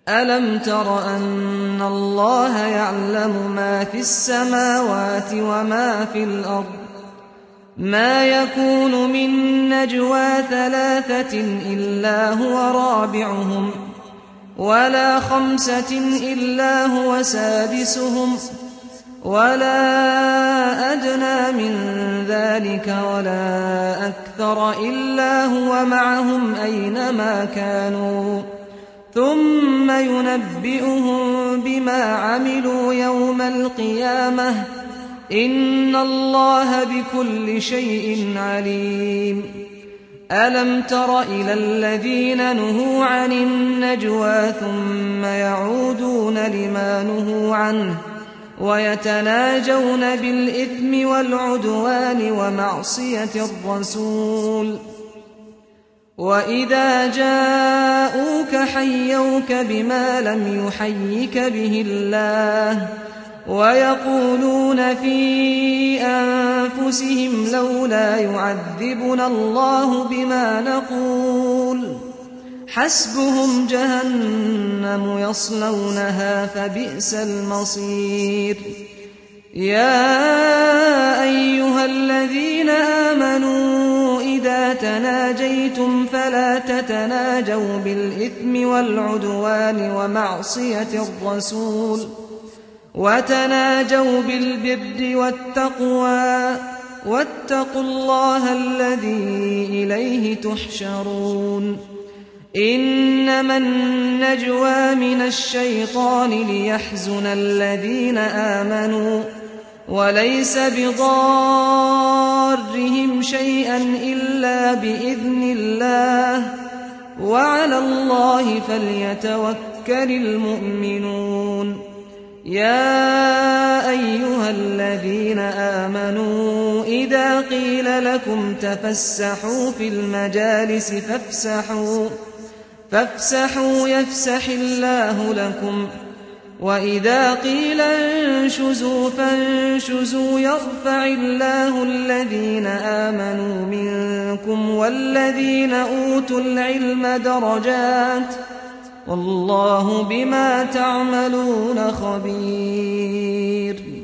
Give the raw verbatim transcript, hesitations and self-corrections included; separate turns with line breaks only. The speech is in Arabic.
ألم تر أن الله يعلم ما في السماوات وما في الأرض ما يكون من نجوى ثلاثة إلا هو رابعهم ولا خمسة إلا هو سادسهم ولا أدنى من ذلك ولا أكثر إلا هو معهم أينما كانوا ثم ينبئهم بما عملوا يوم القيامة إن الله بكل شيء عليم. ألم تر إلى الذين نهوا عن النجوى ثم يعودون لما نهوا عنه ويتناجون بالإثم والعدوان ومعصية الرسول وإذا جاءوك حيوك بما لم يحيك به الله ويقولون في أنفسهم لولا يعذبنا الله بما نقول حسبهم جهنم يصلونها فبئس المصير. يا أيها الذين آمنوا إذا تناجيتم فلا تتناجوا بالإثم والعدوان ومعصية الرسول وتناجوا بالبر والتقوى واتقوا الله الذي إليه تحشرون. إنما النجوى من الشيطان ليحزن الذين آمنوا وليس بضارهم شيئا إلا بإذن الله وعلى الله فليتوكل المؤمنون. يا أيها الذين آمنوا إذا قيل لكم تفسحوا في المجالس فافسحوا فافسحوا يفسح الله لكم وإذا قيل انشزوا فانشزوا يرفع الله الذين آمنوا منكم والذين أوتوا العلم درجات والله بما تعملون خبير.